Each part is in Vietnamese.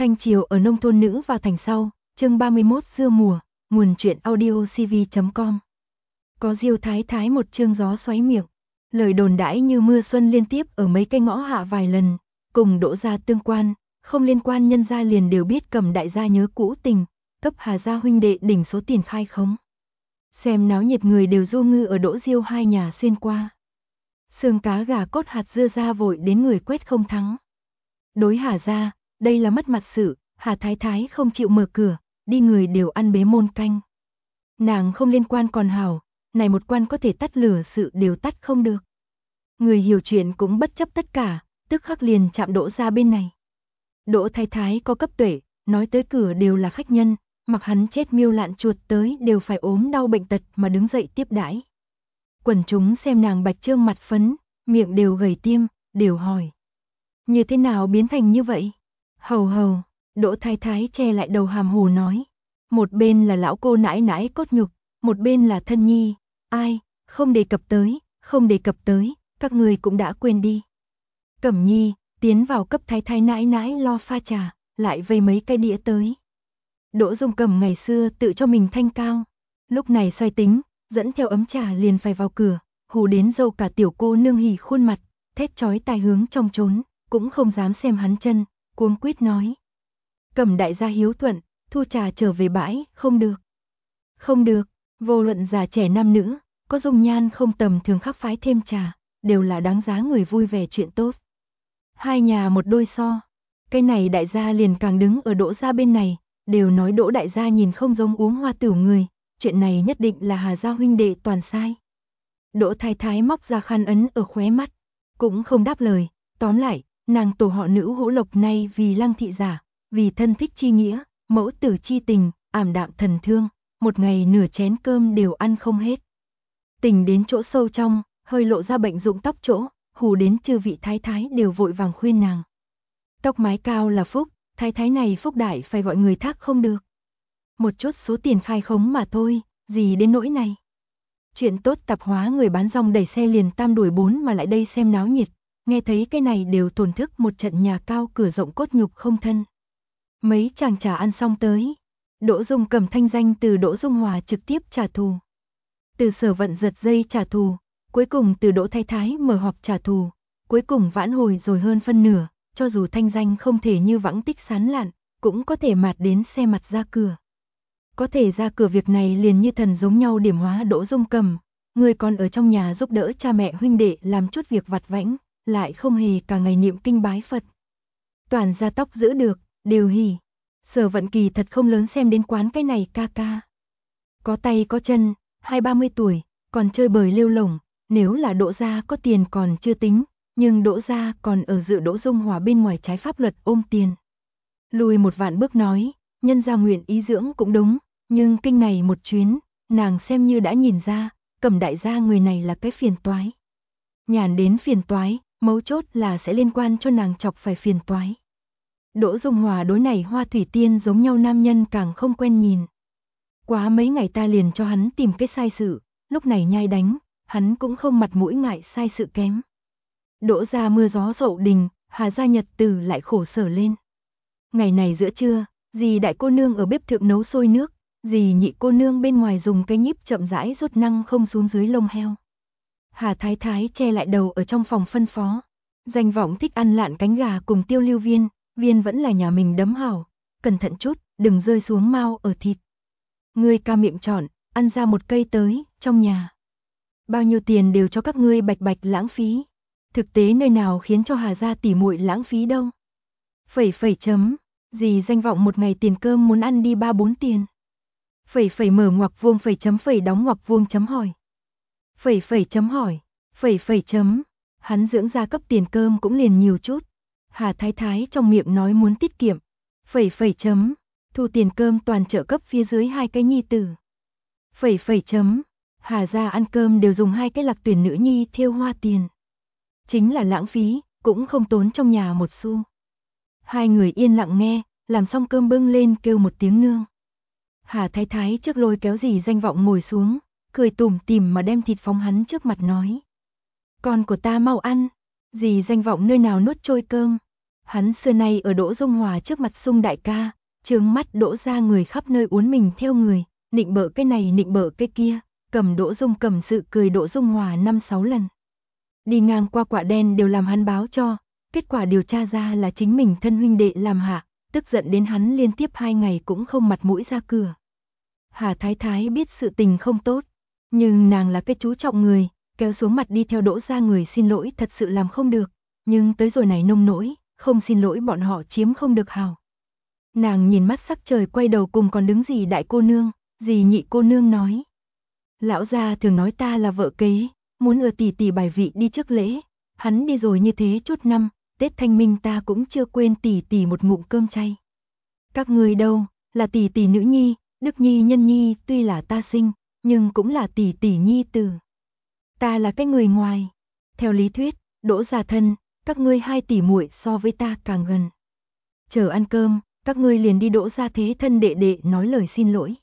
Thanh triều ở nông thôn nữ vào thành sau, chương 31 xưa mùa, nguồn truyện audio cv.com. Có Diêu Thái Thái một chương gió xoáy miệng, lời đồn đãi như mưa xuân liên tiếp ở mấy cái ngõ hạ vài lần, cùng Đỗ gia tương quan, không liên quan nhân gia liền đều biết Cẩm đại gia nhớ cũ tình, cấp Hà gia huynh đệ đỉnh số tiền khai khống. Xem náo nhiệt người đều du ngư ở Đỗ Diêu hai nhà xuyên qua. Xương cá gà cốt hạt dưa ra vội đến người quét không thắng. Đối Hà gia, đây là mất mặt sự, Hà Thái Thái không chịu mở cửa, đi người đều ăn bế môn canh. Nàng không liên quan còn hảo, này một quan có thể tắt lửa sự đều tắt không được. Người hiểu chuyện cũng bất chấp tất cả, tức khắc liền chạm Đỗ gia bên này. Đỗ Thái Thái có cấp tuệ, nói tới cửa đều là khách nhân, mặc hắn chết miêu lạn chuột tới đều phải ốm đau bệnh tật mà đứng dậy tiếp đãi. Quần chúng xem nàng bạch trương mặt phấn, miệng đều gầy tiêm, đều hỏi. Như thế nào biến thành như vậy? Hầu hầu, Đỗ Thái Thái che lại đầu hàm hồ nói. Một bên là lão cô nãi nãi cốt nhục, một bên là thân nhi. Ai, không đề cập tới, các người cũng đã quên đi. Cẩm Nhi, tiến vào cấp Thái Thái nãi nãi lo pha trà, lại vây mấy cái đĩa tới. Đỗ Dung Cẩm ngày xưa tự cho mình thanh cao. Lúc này xoay tính, dẫn theo ấm trà liền phải vào cửa, hù đến dâu cả tiểu cô nương hỉ khuôn mặt, thét chói tai hướng trong trốn, cũng không dám xem hắn chân, cuống quýt nói. Cẩm đại gia hiếu thuận, thu trà trở về bãi, không được. Không được, vô luận già trẻ nam nữ, có dung nhan không tầm thường khắc phái thêm trà, đều là đáng giá người vui vẻ chuyện tốt. Hai nhà một đôi so, cái này đại gia liền càng đứng ở Đỗ gia bên này, đều nói Đỗ đại gia nhìn không giống uống hoa tửu người, chuyện này nhất định là Hà gia huynh đệ toàn sai. Đỗ Thái Thái móc ra khăn ấn ở khóe mắt, cũng không đáp lời, tóm lại, nàng tổ họ nữ Hữu Lộc nay vì Lăng thị giả, vì thân thích chi nghĩa, mẫu tử chi tình, ảm đạm thần thương, một ngày nửa chén cơm đều ăn không hết. Tình đến chỗ sâu trong, hơi lộ ra bệnh dụng tóc chỗ, hù đến chư vị thái thái đều vội vàng khuyên nàng. Tóc mái cao là phúc, thái thái này phúc đại phải gọi người thác không được. Một chút số tiền khai khống mà thôi, gì đến nỗi này. Chuyện tốt tạp hóa người bán rong đẩy xe liền tam đuổi bốn mà lại đây xem náo nhiệt, nghe thấy cái này đều thổn thức một trận nhà cao cửa rộng cốt nhục không thân. Mấy chàng trà ăn xong tới, Đỗ Dung Cẩm thanh danh từ Đỗ Dung Hòa trực tiếp trả thù. Từ Sở Vận giật dây trả thù, cuối cùng từ Đỗ Thái Thái mở họp trả thù, cuối cùng vãn hồi rồi hơn phân nửa, cho dù thanh danh không thể như vãng tích sán lạn, cũng có thể mạt đến xe mặt ra cửa. Có thể ra cửa việc này liền như thần giống nhau điểm hóa Đỗ Dung Cẩm, người còn ở trong nhà giúp đỡ cha mẹ huynh đệ làm chút việc vặt vãnh, lại không hề cả ngày niệm kinh bái Phật. Toàn gia tóc giữ được, đều hỉ. Sở Vận kỳ thật không lớn xem đến quán cái này ca ca. Có tay có chân, 20-30 tuổi, còn chơi bời lêu lổng, nếu là Đỗ gia có tiền còn chưa tính, nhưng Đỗ gia còn ở dự Đỗ Dung Hòa bên ngoài trái pháp luật ôm tiền. Lùi một vạn bước nói, nhân gia nguyện ý dưỡng cũng đúng, nhưng kinh này một chuyến, nàng xem như đã nhìn ra, Cẩm đại gia người này là cái phiền toái. Nhàn đến phiền toái, mấu chốt là sẽ liên quan cho nàng chọc phải phiền toái. Đỗ Dung Hòa đối này hoa thủy tiên giống nhau nam nhân càng không quen nhìn. Quá mấy ngày ta liền cho hắn tìm cái sai sự, lúc này nhai đánh, hắn cũng không mặt mũi ngại sai sự kém. Đỗ gia mưa gió dậu đình, Hà gia nhật tử lại khổ sở lên. Ngày này giữa trưa, dì đại cô nương ở bếp thượng nấu sôi nước, dì nhị cô nương bên ngoài dùng cái nhíp chậm rãi rút năng không xuống dưới lông heo. Hà Thái Thái che lại đầu ở trong phòng phân phó. Danh vọng thích ăn lạn cánh gà cùng tiêu lưu viên, viên vẫn là nhà mình đấm hảo, cẩn thận chút, đừng rơi xuống mau ở thịt. Ngươi ca miệng chọn, ăn ra một cây tới, trong nhà. Bao nhiêu tiền đều cho các ngươi bạch bạch lãng phí. Thực tế nơi nào khiến cho Hà gia tỉ muội lãng phí đâu. Phẩy phẩy chấm, gì danh vọng một ngày tiền cơm muốn ăn đi 3-4 tiền. Phẩy phẩy mở ngoặc vuông phẩy chấm phẩy đóng ngoặc vuông chấm hỏi. Phẩy phẩy chấm hỏi, phẩy phẩy chấm, hắn dưỡng ra cấp tiền cơm cũng liền nhiều chút. Hà Thái Thái trong miệng nói muốn tiết kiệm, phẩy phẩy chấm, thu tiền cơm toàn trợ cấp phía dưới hai cái nhi tử. Phẩy phẩy chấm, Hà gia ăn cơm đều dùng hai cái lạc tuyển nữ nhi thêu hoa tiền. Chính là lãng phí, cũng không tốn trong nhà một xu. Hai người yên lặng nghe, làm xong cơm bưng lên kêu một tiếng nương. Hà Thái Thái trước lôi kéo dì danh vọng ngồi xuống, cười tủm tỉm mà đem thịt phóng hắn trước mặt nói. Con của ta mau ăn, dì danh vọng nơi nào nuốt trôi cơm. Hắn xưa nay ở Đỗ Dung Hòa trước mặt Sung đại ca, trướng mắt Đỗ gia người khắp nơi uốn mình theo người, nịnh bợ cái này nịnh bợ cái kia, cầm Đỗ Dung cầm sự cười Đỗ Dung Hòa 5-6 lần. Đi ngang qua quả đen đều làm hắn báo cho, kết quả điều tra ra là chính mình thân huynh đệ làm hạ, tức giận đến hắn liên tiếp 2 ngày cũng không mặt mũi ra cửa. Hà Thái Thái biết sự tình không tốt, nhưng nàng là cái chú trọng người, kéo xuống mặt đi theo Đỗ gia người xin lỗi thật sự làm không được, nhưng tới rồi này nông nỗi, không xin lỗi bọn họ chiếm không được hào. Nàng nhìn mắt sắc trời quay đầu cùng còn đứng dì đại cô nương, dì nhị cô nương nói. Lão gia thường nói ta là vợ kế, muốn ở tỷ tỷ bài vị đi trước lễ, hắn đi rồi như thế chút năm, Tết Thanh Minh ta cũng chưa quên tỷ tỷ một ngụm cơm chay. Các người đâu, là tỷ tỷ nữ nhi, Đức nhi nhân nhi tuy là ta sinh, nhưng cũng là tỷ tỷ nhi tử. Ta là cái người ngoài. Theo lý thuyết, Đỗ gia thân, các ngươi 2 tỷ muội so với ta càng gần. Chờ ăn cơm, các ngươi liền đi Đỗ gia thế thân đệ đệ nói lời xin lỗi.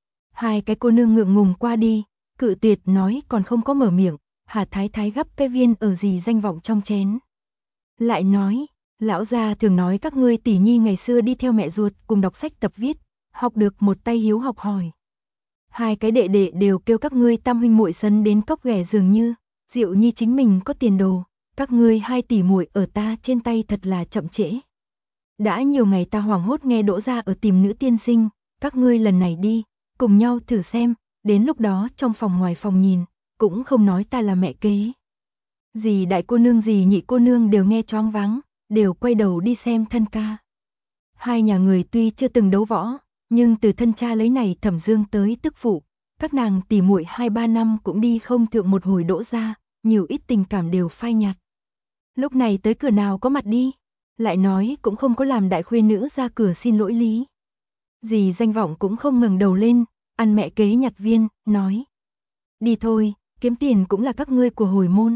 2 cái cô nương ngượng ngùng qua đi, cự tuyệt nói còn không có mở miệng, Hà Thái Thái gắp cái viên ở dì danh vọng trong chén. Lại nói, lão gia thường nói các ngươi tỷ nhi ngày xưa đi theo mẹ ruột cùng đọc sách tập viết, học được một tay hiếu học hỏi. 2 cái đệ đệ đều kêu các ngươi tam huynh muội sấn đến cốc ghẻ dường như, Diệu Nhi chính mình có tiền đồ, các ngươi 2 tỷ muội ở ta trên tay thật là chậm trễ. Đã nhiều ngày ta hoảng hốt nghe Đỗ gia ở tìm nữ tiên sinh, các ngươi lần này đi, cùng nhau thử xem, đến lúc đó trong phòng ngoài phòng nhìn, cũng không nói ta là mẹ kế. Dì đại cô nương dì nhị cô nương đều nghe choáng váng, đều quay đầu đi xem thân ca. 2 nhà người tuy chưa từng đấu võ, nhưng từ thân cha lấy này Thẩm Dương tới tức phụ, các nàng tỉ muội 2-3 năm cũng đi không thượng một hồi Đỗ gia, nhiều ít tình cảm đều phai nhạt. Lúc này tới cửa nào có mặt đi, lại nói cũng không có làm đại khuê nữ ra cửa xin lỗi lý. Dì danh vọng cũng không ngẩng đầu lên, ăn mẹ kế nhặt viên, nói. Đi thôi, kiếm tiền cũng là các ngươi của hồi môn.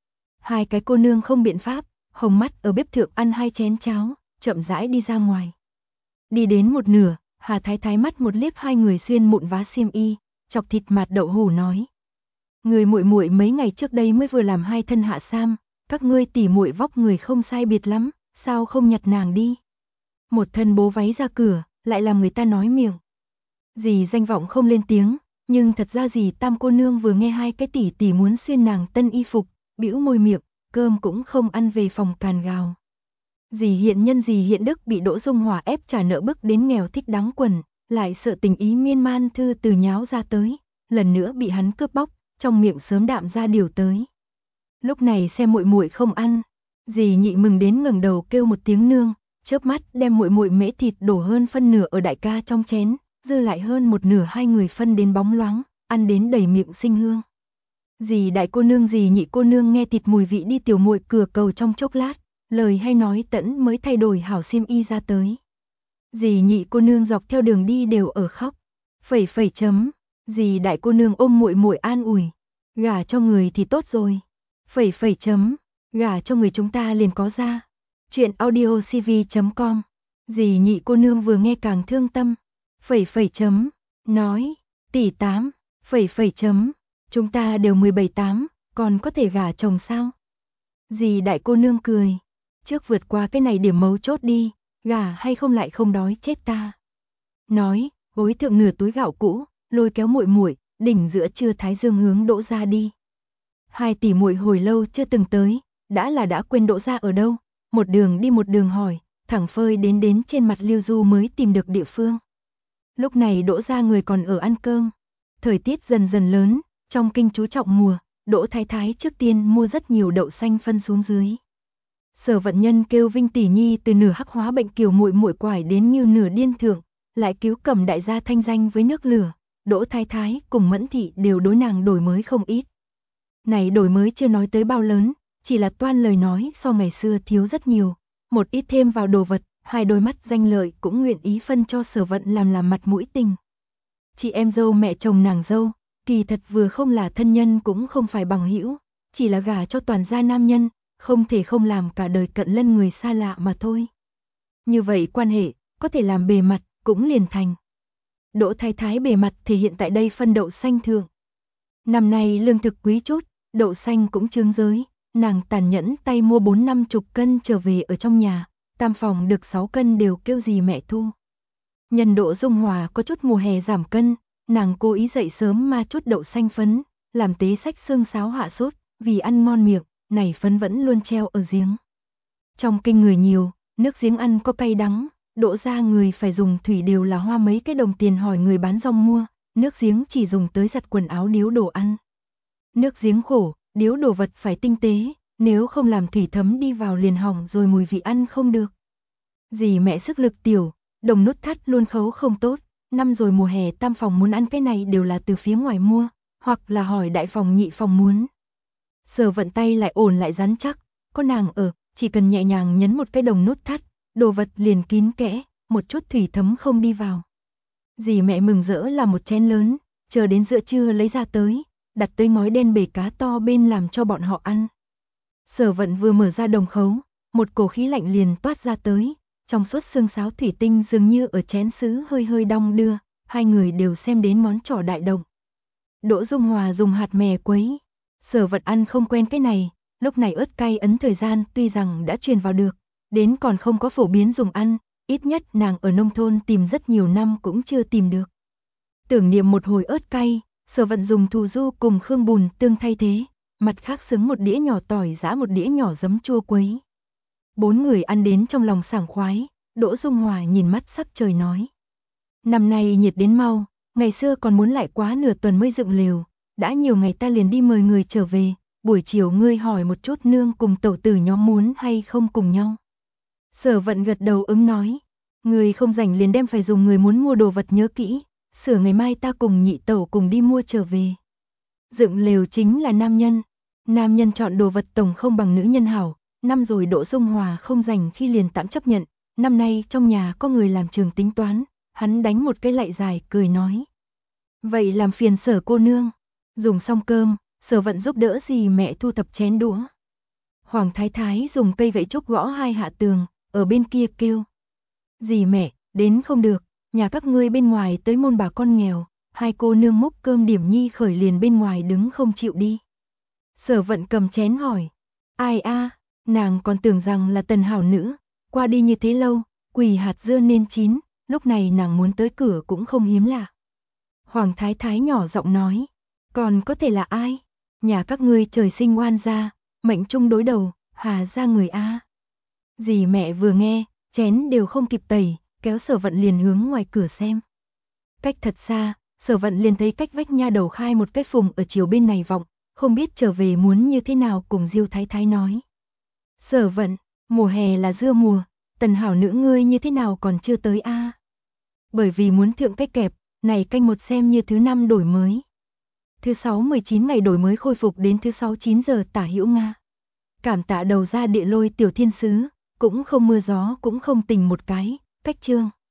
2 cái cô nương không biện pháp, hồng mắt ở bếp thượng ăn 2 chén cháo, chậm rãi đi ra ngoài. Đi đến một nửa, Hà Thái Thái mắt một liếc 2 người xuyên mụn vá xiêm y, chọc thịt mạt đậu hủ nói. Người muội muội mấy ngày trước đây mới vừa làm 2 thân hạ sam, các ngươi tỉ muội vóc người không sai biệt lắm, sao không nhặt nàng đi. Một thân bố váy ra cửa, lại làm người ta nói miệng. Dì danh vọng không lên tiếng, nhưng thật ra dì tam cô nương vừa nghe 2 cái tỷ tỷ muốn xuyên nàng tân y phục, bĩu môi miệng, cơm cũng không ăn về phòng càn gào. Dì hiện nhân dì hiện đức bị Đỗ Dung Hòa ép trả nợ bức đến nghèo thích đáng quần, lại sợ tình ý miên man thư từ nháo ra tới, lần nữa bị hắn cướp bóc, trong miệng sớm đạm ra điều tới. Lúc này xem muội muội không ăn, dì nhị mừng đến ngẩng đầu kêu một tiếng nương, chớp mắt đem muội muội mễ thịt đổ hơn phân nửa ở đại ca trong chén, dư lại hơn một nửa 2 người phân đến bóng loáng, ăn đến đầy miệng sinh hương. Dì đại cô nương dì nhị cô nương nghe thịt mùi vị đi tiểu muội cửa cầu trong chốc lát, lời hay nói tẫn mới thay đổi hảo xiêm y ra tới. Dì nhị cô nương dọc theo đường đi đều ở khóc, phẩy phẩy chấm, dì đại cô nương ôm muội muội an ủi, gả cho người thì tốt rồi, phẩy phẩy chấm, gả cho người chúng ta liền có ra. Chuyện audiocv.com. Dì nhị cô nương vừa nghe càng thương tâm, phẩy phẩy chấm, nói, tỷ tám, phẩy phẩy chấm, chúng ta đều 17-8, còn có thể gả chồng sao? Dì đại cô nương cười, trước vượt qua cái này điểm mấu chốt đi, gả hay không lại không đói chết ta. Nói, gối thượng nửa túi gạo cũ, lôi kéo muội muội, đỉnh giữa trưa thái dương hướng Đỗ gia đi. 2 tỷ muội hồi lâu chưa từng tới, đã quên Đỗ gia ở đâu, một đường đi một đường hỏi, thẳng phơi đến trên mặt Lưu Du mới tìm được địa phương. Lúc này Đỗ gia người còn ở ăn cơm, thời tiết dần dần lớn, trong kinh chú trọng mùa, Đỗ Thái Thái trước tiên mua rất nhiều đậu xanh phân xuống dưới. Sở Vận Nhân kêu Vinh tỷ nhi từ nửa hắc hóa bệnh kiều muội muội quải đến như nửa điên thượng, lại cứu Cẩm đại gia thanh danh với nước lửa, Đỗ Thái Thái cùng Mẫn thị đều đối nàng đổi mới không ít. Này đổi mới chưa nói tới bao lớn, chỉ là toan lời nói so ngày xưa thiếu rất nhiều, một ít thêm vào đồ vật, 2 đôi mắt danh lợi cũng nguyện ý phân cho Sở Vận làm mặt mũi tình. Chị em dâu mẹ chồng nàng dâu, kỳ thật vừa không là thân nhân cũng không phải bằng hữu, chỉ là gả cho toàn gia nam nhân, không thể không làm cả đời cận lân người xa lạ mà thôi. Như vậy quan hệ, có thể làm bề mặt, cũng liền thành. Đỗ Thái Thái bề mặt thể hiện tại đây phân đậu xanh thượng. Năm nay lương thực quý chút, đậu xanh cũng trướng giới, nàng tàn nhẫn tay mua 40-50 cân trở về ở trong nhà, tam phòng được 6 cân đều kêu dì mẹ thu. Nhân Đỗ Dung Hòa có chút mùa hè giảm cân, nàng cố ý dậy sớm ma chút đậu xanh phấn, làm tế sách xương sáo hạ sốt, vì ăn ngon miệng, này phấn vẫn luôn treo ở giếng. Trong kinh người nhiều, nước giếng ăn có cay đắng, đổ ra người phải dùng thủy đều là hoa mấy cái đồng tiền hỏi người bán rong mua, nước giếng chỉ dùng tới giặt quần áo điếu đồ ăn. Nước giếng khổ, điếu đồ vật phải tinh tế, nếu không làm thủy thấm đi vào liền hỏng rồi mùi vị ăn không được. Dì mẹ sức lực tiểu, đồng nút thắt luôn khấu không tốt, năm rồi mùa hè tam phòng muốn ăn cái này đều là từ phía ngoài mua, hoặc là hỏi đại phòng nhị phòng muốn. Sở Vận tay lại ổn lại rắn chắc, có nàng ở, chỉ cần nhẹ nhàng nhấn một cái đồng nút thắt, đồ vật liền kín kẽ, một chút thủy thấm không đi vào. Dì mẹ mừng rỡ là một chén lớn, chờ đến giữa trưa lấy ra tới, đặt tới ngói đen bể cá to bên làm cho bọn họ ăn. Sở Vận vừa mở ra đồng khấu, một cổ khí lạnh liền toát ra tới, trong suốt xương sáo thủy tinh dường như ở chén sứ hơi hơi đong đưa, hai người đều xem đến món trò đại đồng. Đỗ Dung Hòa dùng hạt mè quấy, Sở Vận ăn không quen cái này, lúc này ớt cay ấn thời gian tuy rằng đã truyền vào được, đến còn không có phổ biến dùng ăn, ít nhất nàng ở nông thôn tìm rất nhiều năm cũng chưa tìm được. Tưởng niệm một hồi ớt cay, Sở Vận dùng thù du cùng khương bùn tương thay thế, mặt khác xứng một đĩa nhỏ tỏi giã một đĩa nhỏ giấm chua quấy. 4 người ăn đến trong lòng sảng khoái, Đỗ Dung Hòa nhìn mắt sắc trời nói. Năm nay nhiệt đến mau, ngày xưa còn muốn lại quá nửa tuần mới dựng lều, đã nhiều ngày ta liền đi mời người trở về, buổi chiều ngươi hỏi một chút nương cùng tẩu tử nhóm muốn hay không cùng nhau. Sở Vận gật đầu ứng nói, người không rảnh liền đem phải dùng người muốn mua đồ vật nhớ kỹ, sửa ngày mai ta cùng nhị tẩu cùng đi mua trở về. Dựng lều chính là nam nhân chọn đồ vật tổng không bằng nữ nhân hảo, năm rồi Đỗ Dung Hòa không rảnh khi liền tạm chấp nhận, năm nay trong nhà có người làm trường tính toán, hắn đánh một cái lạy dài cười nói. Vậy làm phiền Sở cô nương, dùng xong cơm, Sở Vận giúp đỡ dì mẹ thu thập chén đũa. Hoàng Thái Thái dùng cây gậy trúc gõ hai hạ tường, ở bên kia kêu. Dì mẹ, đến không được, nhà các ngươi bên ngoài tới môn bà con nghèo, hai cô nương múc cơm điểm nhi khởi liền bên ngoài đứng không chịu đi. Sở Vận cầm chén hỏi, ai a? Nàng còn tưởng rằng là Tần hảo nữ, qua đi như thế lâu, quỳ hạt dưa nên chín, lúc này nàng muốn tới cửa cũng không hiếm lạ. Hoàng Thái Thái nhỏ giọng nói, còn có thể là ai? Nhà các ngươi trời sinh oan gia, mệnh chung đối đầu, Hà ra người a. Dì mẹ vừa nghe, chén đều không kịp tẩy, kéo Sở Vận liền hướng ngoài cửa xem. Cách thật xa, Sở Vận liền thấy cách vách nha đầu khai một cái phùng ở chiều bên này vọng, không biết trở về muốn như thế nào cùng Diêu Thái Thái nói. Sở Vận, mùa hè là dưa mùa, Tần hảo nữ ngươi như thế nào còn chưa tới a? Bởi vì muốn thượng cách kẹp, này canh một xem như thứ 5 đổi mới. Thứ 6 19 ngày đổi mới khôi phục đến thứ 6 9 giờ tả hữu Nga. Cảm tạ đầu ra địa lôi tiểu thiên sứ, cũng không mưa gió cũng không tình một cái, cách chương.